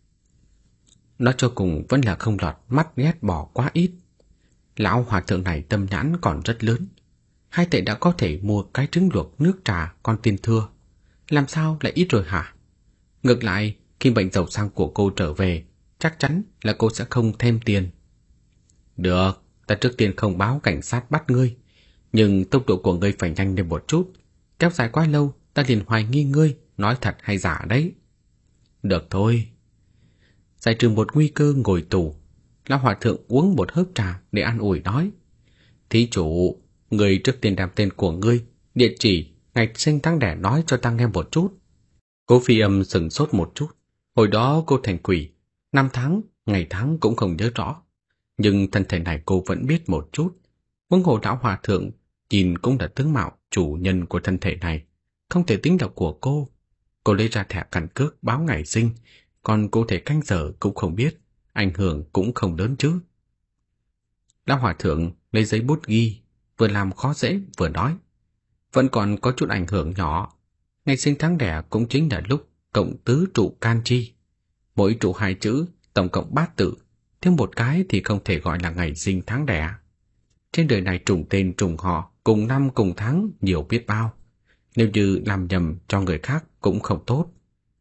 Nói cho cùng vẫn là không lọt mắt ghét bỏ quá ít. Lão hòa thượng này tâm nhãn còn rất lớn. Hai tệ đã có thể mua cái trứng luộc nước trà còn tiền thưa, làm sao lại ít rồi hả? Ngược lại, khi bệnh giàu sang của cô trở về, chắc chắn là cô sẽ không thêm tiền. Được, ta trước tiên không báo cảnh sát bắt ngươi, nhưng tốc độ của ngươi phải nhanh lên một chút. Kéo dài quá lâu, ta liền hoài nghi ngươi nói thật hay giả đấy. Được thôi. Giải trừ một nguy cơ ngồi tù, lão hòa thượng uống một hớp trà để an ủi nói: thí chủ, người trước tiên đem tên của ngươi, địa chỉ, ngày sinh tháng đẻ nói cho ta nghe một chút. Cố Phi Âm sừng sốt một chút. Hồi đó cô thành quỷ, năm tháng, ngày tháng cũng không nhớ rõ, nhưng thân thể này cô vẫn biết một chút. Huống hồ lão hòa thượng nhìn cũng là tướng mạo chủ nhân của thân thể này, không thể tính là của cô. Cô lấy ra thẻ căn cước báo ngày sinh, còn cụ thể canh giờ cũng không biết, ảnh hưởng cũng không lớn chứ. Lão hòa thượng lấy giấy bút ghi, vừa làm khó dễ vừa nói. Vẫn còn có chút ảnh hưởng nhỏ. Ngày sinh tháng đẻ cũng chính là lúc cộng tứ trụ can chi. Mỗi trụ hai chữ, tổng cộng bát tự, thêm một cái thì không thể gọi là ngày sinh tháng đẻ. Trên đời này trùng tên trùng họ, cùng năm cùng tháng nhiều biết bao. Nếu như làm nhầm cho người khác cũng không tốt.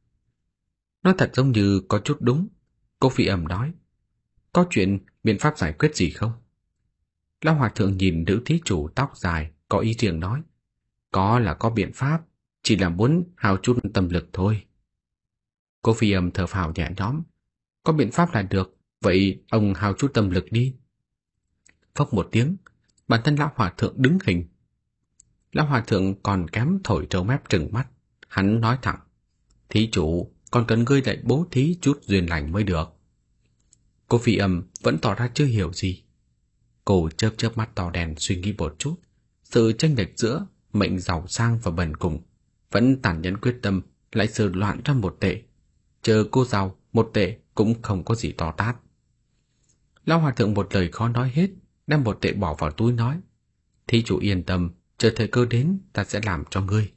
Nó thật giống như có chút đúng. Cô Phi Âm nói. Có chuyện biện pháp giải quyết gì không? Lão hòa thượng nhìn nữ thí chủ tóc dài, có ý riêng nói. Có là có biện pháp, chỉ là muốn hao chút tâm lực thôi. Cô Phi Âm thở phào nhẹ nhõm. Có biện pháp là được, vậy ông hao chút tâm lực đi. Phốc một tiếng, bản thân lão hòa thượng đứng hình. Lão hòa thượng còn kém thổi trâu mép trừng mắt. Hắn nói thẳng. Thí chủ, còn cần ngươi lại bố thí chút duyên lành mới được. Cô Phi Âm vẫn tỏ ra chưa hiểu gì. Cô chớp chớp mắt to đen suy nghĩ một chút. Sự chênh lệch giữa mệnh giàu sang và bần cùng vẫn tàn nhẫn quyết tâm lại sờ loạn ra một tệ. Chờ cô giàu một tệ cũng không có gì to tát. Lão hòa thượng một lời khó nói hết, đem một tệ bỏ vào túi nói. Thí chủ yên tâm, chờ thời cơ đến ta sẽ làm cho ngươi.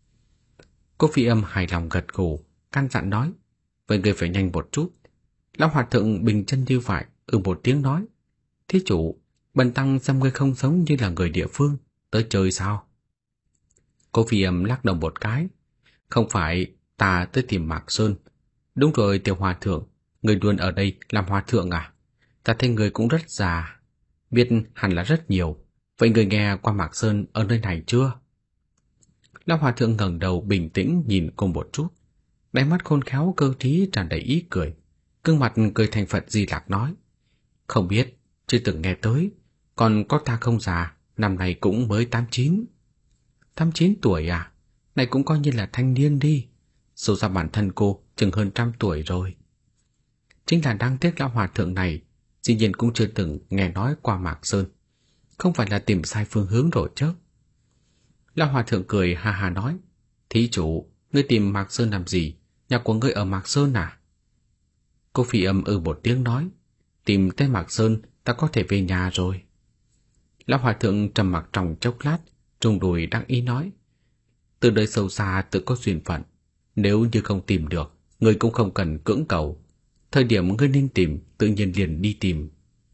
Cô Phi Âm hài lòng gật gù, căn dặn nói. Vậy ngươi phải nhanh một chút. Lão hòa thượng bình chân như vậy, ừ một tiếng nói. Thí chủ, bần tăng xem ngươi không giống như là người địa phương, tới chơi sao? Cô Phi Âm lắc đầu một cái. Không phải, ta tới tìm Mạc Sơn. Đúng rồi tiểu hòa thượng, người luôn ở đây làm hòa thượng à? Ta thấy người cũng rất già, biết hẳn là rất nhiều. Vậy người nghe qua Mạc Sơn ở nơi này chưa? Lão hòa thượng ngẩng đầu bình tĩnh nhìn cô một chút, đáy mắt khôn khéo cơ trí tràn đầy ý cười, gương mặt cười thành Phật Di Lặc nói. Không biết, chưa từng nghe tới, còn có ta không già, năm nay cũng mới tám chín. Tám chín tuổi à? Này cũng coi như là thanh niên đi. Dù ra bản thân cô chừng hơn trăm tuổi rồi. Chính là đáng tiếc lão hòa thượng này dĩ nhiên cũng chưa từng nghe nói qua Mạc Sơn. Không phải là tìm sai phương hướng rồi chứ? Lão hòa thượng cười ha ha nói. Thí chủ, ngươi tìm Mạc Sơn làm gì? Nhà của ngươi ở Mạc Sơn à? Cô Phi Âm ư một tiếng nói. Tìm tới Mạc Sơn ta có thể về nhà rồi. Lão hòa thượng trầm mặc trong chốc lát, trùng đùi đắc ý nói. Từ đời sâu xa tự có duyên phận. Nếu như không tìm được, ngươi cũng không cần cưỡng cầu. Thời điểm ngươi nên tìm, tự nhiên liền đi tìm.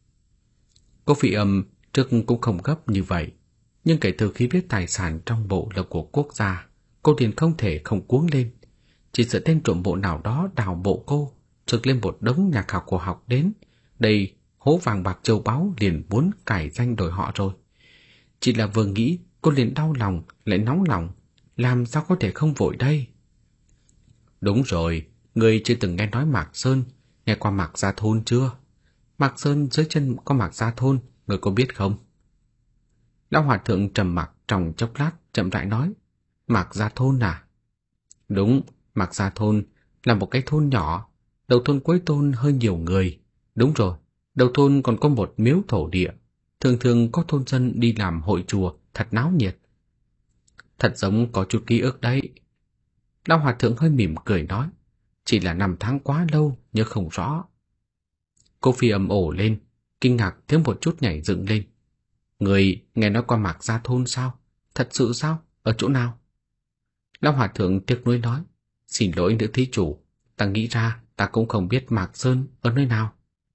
Cô Phi Âm trước cũng không gấp như vậy, nhưng kể từ khi biết tài sản trong bộ là của quốc gia, cô liền không thể không cuống lên. Chỉ sợ tên trộm bộ nào đó đào bộ cô, trực lên một đống nhà khảo cổ học đến, đây hố vàng bạc châu báu liền muốn cải danh đổi họ rồi. Chỉ là vừa nghĩ, cô liền đau lòng, lại nóng lòng, làm sao có thể không vội đây? Đúng rồi, ngươi chưa từng nghe nói Mạc Sơn, nghe qua Mạc Gia Thôn chưa? Mạc Sơn dưới chân có Mạc Gia Thôn, ngươi có biết không? Lão hòa thượng trầm mặc trong chốc lát, chậm rãi nói. Mạc Gia Thôn à? Đúng, Mạc Gia Thôn là một cái thôn nhỏ, đầu thôn cuối thôn hơi nhiều người. Đúng rồi, đầu thôn còn có một miếu thổ địa, thường thường có thôn dân đi làm hội chùa, thật náo nhiệt. Thật giống có chút ký ức đấy. Lão hòa thượng hơi mỉm cười nói. Chỉ là năm tháng quá lâu, nhớ không rõ. Cô Phi Âm ồ lên, kinh ngạc thêm một chút nhảy dựng lên. Người nghe nói qua Mạc Gia Thôn sao? Thật sự sao? Ở chỗ nào? Lão hòa thượng tiếc nuối nói. Xin lỗi nữ thí chủ, ta nghĩ ra ta cũng không biết Mạc Sơn ở nơi nào.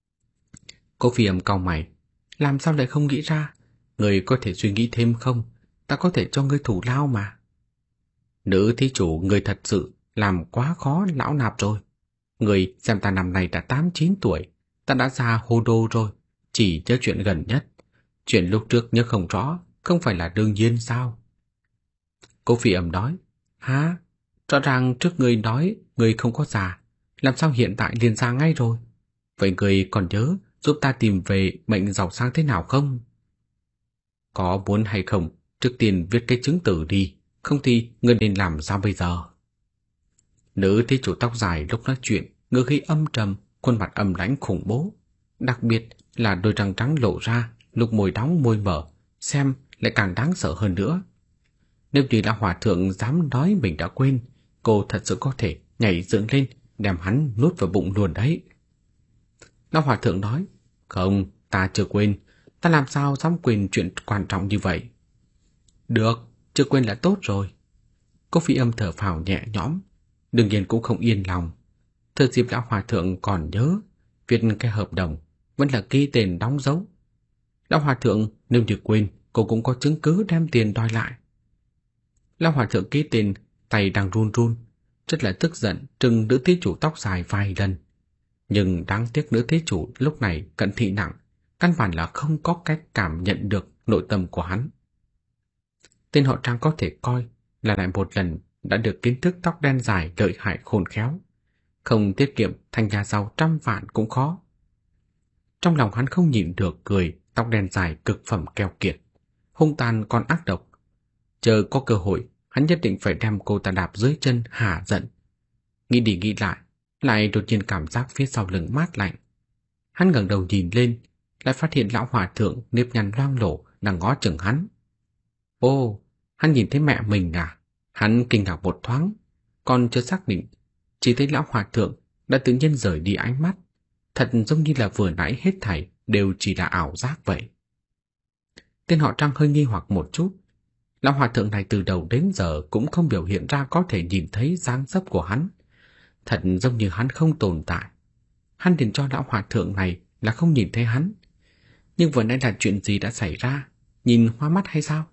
Cô Phi Âm cau mày. Làm sao lại không nghĩ ra? Người có thể suy nghĩ thêm không? Ta có thể cho ngươi thủ lao mà. Nữ thí chủ, người thật sự làm quá khó lão nạp rồi. Người xem ta năm nay đã tám chín tuổi, ta đã già hồ đồ rồi, chỉ nhớ chuyện gần nhất. Chuyện lúc trước nhớ không rõ, không phải là đương nhiên sao? Cô Phi Âm nói. Hả? Rõ ràng trước người nói người không có già, làm sao hiện tại liền già ngay rồi? Vậy người còn nhớ giúp ta tìm về mệnh giàu sang thế nào không? Có muốn hay không, trước tiên viết cái chứng từ đi, không thì người nên làm sao bây giờ? Nữ thí chủ tóc dài lúc nói chuyện, ngữ khí âm trầm, khuôn mặt âm lãnh khủng bố. Đặc biệt là đôi răng trắng lộ ra, lúc môi đóng môi mở, xem lại càng đáng sợ hơn nữa. Nếu như là hòa thượng dám nói mình đã quên, cô thật sự có thể nhảy dựng lên, đem hắn nuốt vào bụng luôn đấy. Lão hòa thượng nói, không, ta chưa quên, ta làm sao dám quên chuyện quan trọng như vậy? Được, chưa quên là tốt rồi. Cô Phi Âm thở phào nhẹ nhõm, đương nhiên cũng không yên lòng. Thừa dịp lão hòa thượng còn nhớ, viết cái hợp đồng vẫn là ghi tên đóng dấu. Lão hòa thượng nếu như quên, cô cũng có chứng cứ đem tiền đòi lại. Lão hòa thượng ký tên, tay đang run run, rất là tức giận trừng nữ thí chủ tóc dài vài lần. Nhưng đáng tiếc nữ thí chủ lúc này cận thị nặng, căn bản là không có cách cảm nhận được nội tâm của hắn. Tên họ Trang có thể coi là lại một lần đã được kiến thức tóc đen dài lợi hại khôn khéo, không tiết kiệm thành nhà giàu trăm vạn cũng khó. Trong lòng hắn không nhịn được cười tóc đen dài cực phẩm keo kiệt, hung tàn còn ác độc. Chờ có cơ hội, hắn nhất định phải đem cô ta đạp dưới chân hả giận. Nghĩ đi nghĩ lại, lại đột nhiên cảm giác phía sau lưng mát lạnh. Hắn ngẩng đầu nhìn lên, lại phát hiện lão hòa thượng nếp nhăn loang lổ đang ngó chừng hắn. Ô, hắn nhìn thấy mẹ mình à? Hắn kinh ngạc một thoáng, còn chưa xác định, chỉ thấy lão hòa thượng đã tự nhiên rời đi ánh mắt, thật giống như là vừa nãy hết thảy đều chỉ là ảo giác vậy. Tên họ Trang hơi nghi hoặc một chút. Lão hòa thượng này từ đầu đến giờ cũng không biểu hiện ra có thể nhìn thấy dáng dấp của hắn, thật giống như hắn không tồn tại. Hắn liền cho lão hòa thượng này là không nhìn thấy hắn. Nhưng vừa nãy là chuyện gì đã xảy ra? Nhìn hoa mắt hay sao?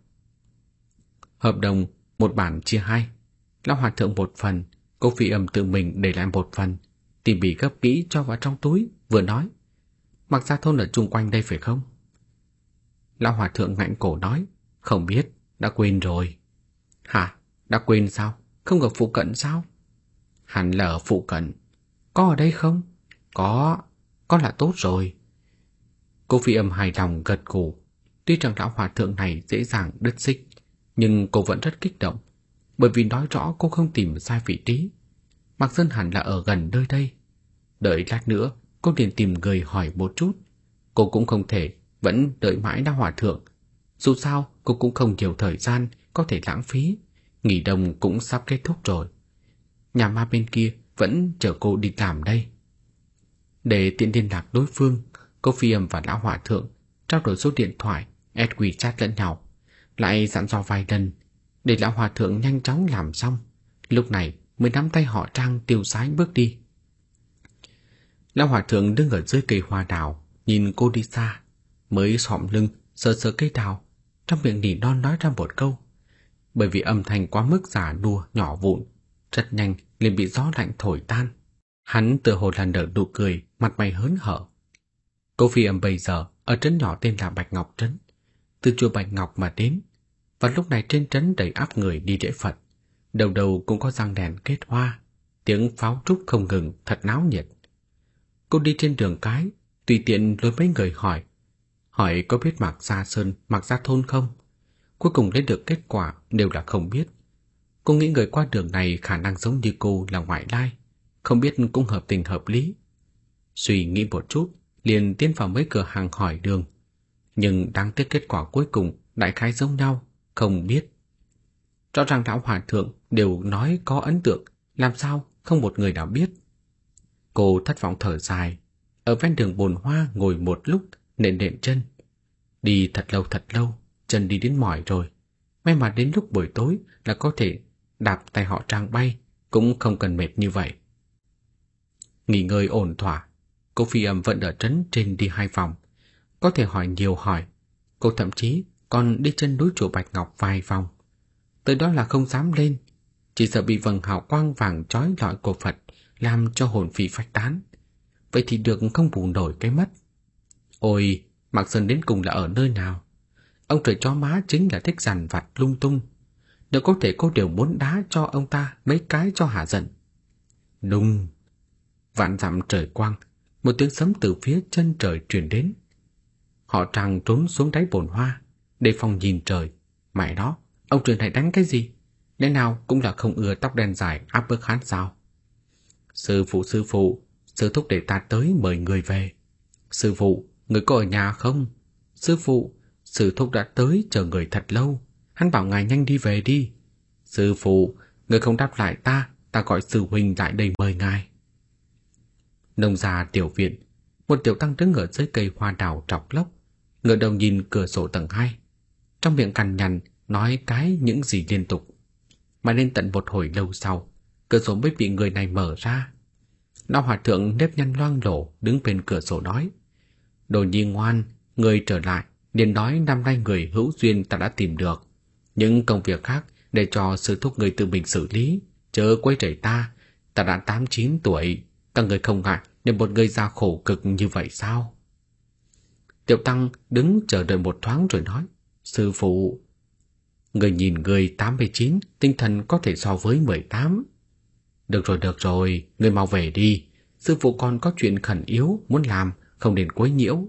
Hợp đồng một bản chia hai, lão hòa thượng một phần, cô Phi Âm tự mình để lại một phần, tỉ mỉ gấp kỹ cho vào trong túi, vừa nói: Mặc Gia Thôn ở chung quanh đây phải không? Lão hòa thượng ngạnh cổ nói: Không biết, đã quên rồi. Hả? Đã quên sao? Không ở phụ cận sao? Hẳn là ở phụ cận. Có ở đây không? Có, có là tốt rồi. Cô Phi Âm hài lòng gật gù. Tuy rằng lão hòa thượng này dễ dàng đứt xích, nhưng cô vẫn rất kích động, bởi vì nói rõ cô không tìm sai vị trí. Mạc Sơn hẳn là ở gần nơi đây. Đợi lát nữa, cô liền tìm người hỏi một chút. Cô cũng không thể vẫn đợi mãi lão hòa thượng. Dù sao, cô cũng không nhiều thời gian có thể lãng phí. Nghỉ đông cũng sắp kết thúc rồi. Nhà ma bên kia vẫn chờ cô đi làm đây. Để tiện liên lạc đối phương, cô Phi Âm và lão hòa thượng trao đổi số điện thoại, add WeChat lẫn nhau, lại dặn dò vài lần để lão hòa thượng nhanh chóng làm xong. Lúc này mới nắm tay họ Trang tiêu sái bước đi. Lão hòa thượng đứng ở dưới cây hoa đào, nhìn cô đi xa, mới xổm lưng sờ sờ cây đào, trong miệng nỉ non nói ra một câu. Bởi vì âm thanh quá mức giả đùa nhỏ vụn, rất nhanh liền bị gió lạnh thổi tan. Hắn tựa hồ là nở nụ cười, mặt mày hớn hở. Cô Phi Âm bây giờ ở trấn nhỏ tên là Bạch Ngọc Trấn, từ chùa Bạch Ngọc mà đến, và lúc này trên trấn đầy ắp người đi lễ Phật, đầu đầu cũng có răng đèn kết hoa, tiếng pháo trúc không ngừng, thật náo nhiệt. Cô đi trên đường cái, tùy tiện lôi mấy người hỏi, hỏi có biết Mạc Gia Sơn, Mạc Gia Thôn không? Cuối cùng lấy được kết quả đều là không biết. Cô nghĩ người qua đường này khả năng giống như cô là ngoại lai, không biết cũng hợp tình hợp lý. Suy nghĩ một chút, liền tiến vào mấy cửa hàng hỏi đường, nhưng đáng tiếc kết quả cuối cùng đại khái giống nhau, không biết. Rõ ràng lão hòa thượng đều nói có ấn tượng, làm sao không một người nào biết. Cô thất vọng thở dài, ở ven đường bồn hoa ngồi một lúc, nện nện chân. Đi thật lâu thật lâu, chân đi đến mỏi rồi. May mà đến lúc buổi tối là có thể đạp tay họ Trang bay, cũng không cần mệt như vậy. Nghỉ ngơi ổn thỏa, cô Phi Âm vẫn ở trấn trên đi hai vòng. Có thể hỏi nhiều hỏi, cô thậm chí còn đi chân núi chùa Bạch Ngọc vài vòng. Tới đó là không dám lên, chỉ sợ bị vầng hào quang vàng chói lọi của Phật làm cho hồn phi phách tán. Vậy thì được không bù nổi cái mất. Ôi, Mạc Sơn đến cùng là ở nơi nào? Ông trời chó má chính là thích dằn vặt lung tung. Nếu có thể cô đều muốn đá cho ông ta mấy cái cho hả giận. Đùng! Vạn dặm trời quang, một tiếng sấm từ phía chân trời truyền đến. Họ Trang trốn xuống đáy bồn hoa, đề phòng nhìn trời. Mẹ đó, ông trời này đánh cái gì? Lẽ nào cũng là không ưa tóc đen dài áp bức hắn sao? Sư phụ, sư phụ, sư thúc để ta tới mời người về. Sư phụ, người có ở nhà không? Sư phụ, sư thúc đã tới chờ người thật lâu, hắn bảo ngài nhanh đi về đi. Sư phụ, người không đáp lại ta, ta gọi sư huynh lại đây mời ngài. Nông gia tiểu viện, một tiểu tăng đứng ở dưới cây hoa đào trọc lốc, ngửa đầu nhìn cửa sổ tầng hai, trong miệng cằn nhằn nói cái những gì liên tục. Mà đến tận một hồi lâu sau, cửa sổ mới bị người này mở ra. Lão hòa thượng nếp nhăn loang lổ đứng bên cửa sổ nói: Đồ nhi ngoan, người trở lại, liền nói năm nay người hữu duyên ta đã tìm được. Những công việc khác để cho sư thúc người tự mình xử lý, chớ quấy rầy ta. Ta đã tám chín tuổi, các người không ngại để một người già khổ cực như vậy sao? Tiểu tăng đứng chờ đợi một thoáng rồi nói: Sư phụ, người nhìn người tám mươi chín, tinh thần có thể so với mười tám. Được rồi, được rồi, người mau về đi. Sư phụ còn có chuyện khẩn yếu muốn làm, không nên quấy nhiễu.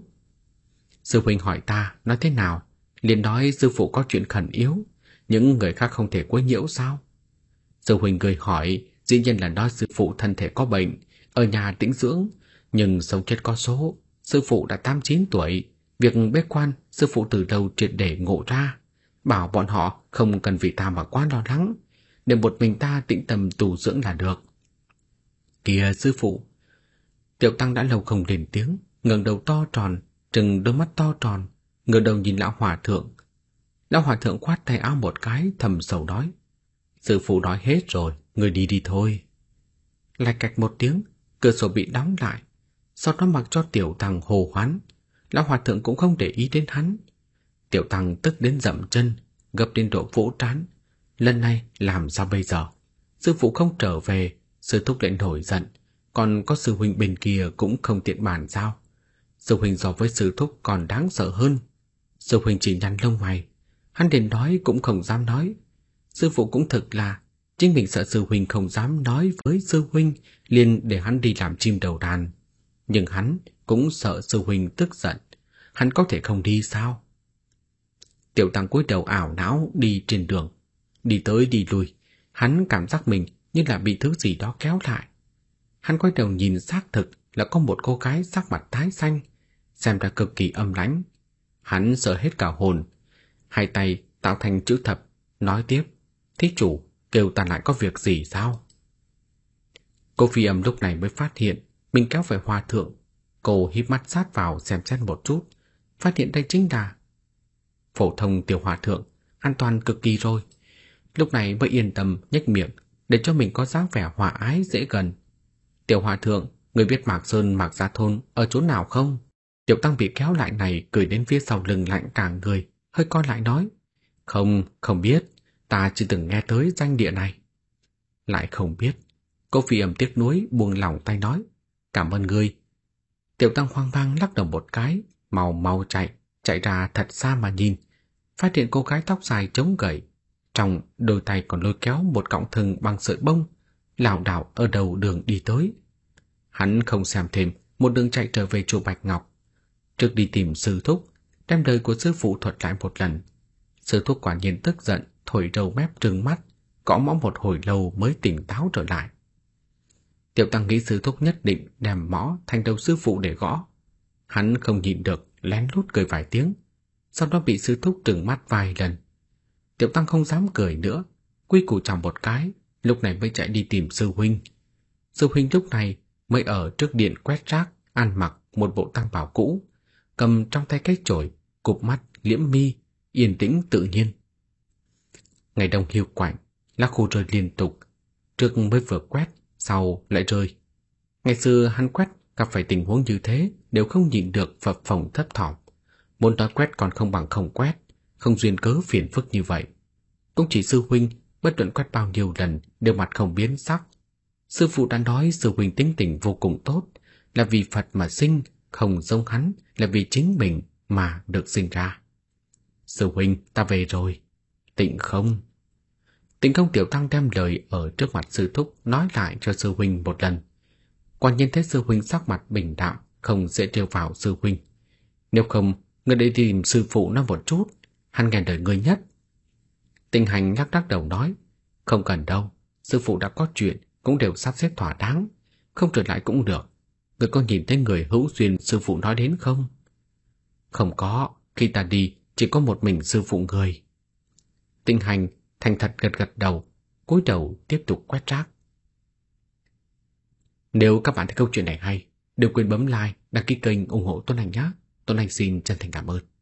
Sư huynh hỏi ta nói thế nào, liền nói sư phụ có chuyện khẩn yếu, những người khác không thể quấy nhiễu sao? Sư huynh cười hỏi, dĩ nhiên là nói sư phụ thân thể có bệnh, ở nhà tĩnh dưỡng, nhưng sống chết có số. Sư phụ đã tám chín tuổi, việc bế quan sư phụ từ đầu triệt để ngộ ra, bảo bọn họ không cần vì ta mà quá lo lắng, để một mình ta tĩnh tâm tu dưỡng là được. Kìa sư phụ! Tiểu tăng đã lâu không lên tiếng, ngẩng đầu to tròn, trừng đôi mắt to tròn, ngửa đầu nhìn lão hòa thượng. Lão hòa thượng khoát tay áo một cái, thầm sầu nói: Sư phụ nói hết rồi, người đi đi thôi. Lạch cạch một tiếng, cửa sổ bị đóng lại. Sau đó mặc cho tiểu tăng hồ hoán. Lão hòa thượng cũng không để ý đến hắn. Tiểu tăng tức đến dậm chân, gấp đến độ vỗ trán. Lần này làm sao bây giờ? Sư phụ không trở về, sư thúc lại nổi giận, còn có sư huynh bên kia cũng không tiện bàn giao. Sư huynh so với sư thúc còn đáng sợ hơn. Sư huynh chỉ nhăn lông mày, hắn đến nói cũng không dám nói. Sư phụ cũng thực là chính mình sợ sư huynh không dám nói với sư huynh, liền để hắn đi làm chim đầu đàn. Nhưng hắn cũng sợ sư huynh tức giận, hắn có thể không đi sao? Tiểu tăng cúi đầu ảo não đi trên đường, đi tới đi lui, hắn cảm giác mình như là bị thứ gì đó kéo lại. Hắn quay đầu nhìn, xác thực là có một cô gái sắc mặt tái xanh, xem ra cực kỳ âm lãnh. Hắn sợ hết cả hồn, hai tay tạo thành chữ thập, nói tiếp: Thí chủ, kêu ta lại có việc gì sao? Cô phi âm lúc này mới phát hiện mình kéo phải hòa thượng. Cô híp mắt sát vào xem xét một chút, phát hiện đây chính là phổ thông tiểu hòa thượng, an toàn cực kỳ rồi. Lúc này mới yên tâm nhếch miệng để cho mình có dáng vẻ hòa ái dễ gần. Tiểu hòa thượng, người biết Mạc Sơn Mạc Gia Thôn ở chỗ nào không? Tiểu tăng bị kéo lại này cười đến phía sau lưng lạnh cả người, hơi co lại nói: Không, không biết, ta chưa từng nghe tới danh địa này. Lại không biết. Cô phi âm tiếc nuối buông lỏng tay nói: Cảm ơn ngươi. Tiểu tăng hoang mang lắc đầu một cái, mau mau chạy, chạy ra thật xa mà nhìn, phát hiện cô gái tóc dài chống gậy, trong đôi tay còn lôi kéo một cọng thừng bằng sợi bông, lảo đảo ở đầu đường đi tới. Hắn không xem thêm, một đường chạy trở về chùa Bạch Ngọc. Trước đi tìm sư thúc, đem đời của sư phụ thuật lại một lần. Sư thúc quả nhiên tức giận, thổi râu mép trừng mắt, gõ mõ một hồi lâu mới tỉnh táo trở lại. Tiểu tăng nghĩ sư thúc nhất định đem mõ thành đầu sư phụ để gõ. Hắn không nhịn được, lén lút cười vài tiếng, sau đó bị sư thúc trừng mắt vài lần. Tiểu tăng không dám cười nữa, quy củ chào một cái, lúc này mới chạy đi tìm sư huynh. Sư huynh lúc này mới ở trước điện quét rác, ăn mặc một bộ tăng bào cũ, cầm trong tay cái chổi, cụp mắt, liễm mi, yên tĩnh tự nhiên. Ngày đông hiu quạnh, lá khô rơi liên tục, trước mới vừa quét, sau lại rơi. Ngày xưa hắn quét gặp phải tình huống như thế đều không nhịn được phập phồng thấp thỏm. Muốn nói quét còn không bằng không quét, không duyên cớ phiền phức như vậy. Cũng chỉ sư huynh bất luận quét bao nhiêu lần đều mặt không biến sắc. Sư phụ đã nói sư huynh tính tình vô cùng tốt, là vì Phật mà sinh, không giống hắn là vì chính mình mà được sinh ra. Sư huynh, ta về rồi. Tịnh không? Tịnh không tiểu tăng đem lời ở trước mặt sư thúc nói lại cho sư huynh một lần. Quả nhiên thấy sư huynh sắc mặt bình đạm, không dễ trêu vào sư huynh. Nếu không, người để tìm sư phụ nó một chút, hắn nghe lời người nhất. Tinh hành lắc lắc đầu nói: Không cần đâu, sư phụ đã có chuyện, cũng đều sắp xếp thỏa đáng, không trở lại cũng được. Người có nhìn thấy người hữu duyên sư phụ nói đến không? Không có, khi ta đi chỉ có một mình sư phụ người. Tinh hành thành thật gật gật đầu, cúi đầu tiếp tục quét rác. Nếu các bạn thấy câu chuyện này hay, đừng quên bấm like, đăng ký kênh ủng hộ Tuấn Anh nhé. Tuấn Anh xin chân thành cảm ơn.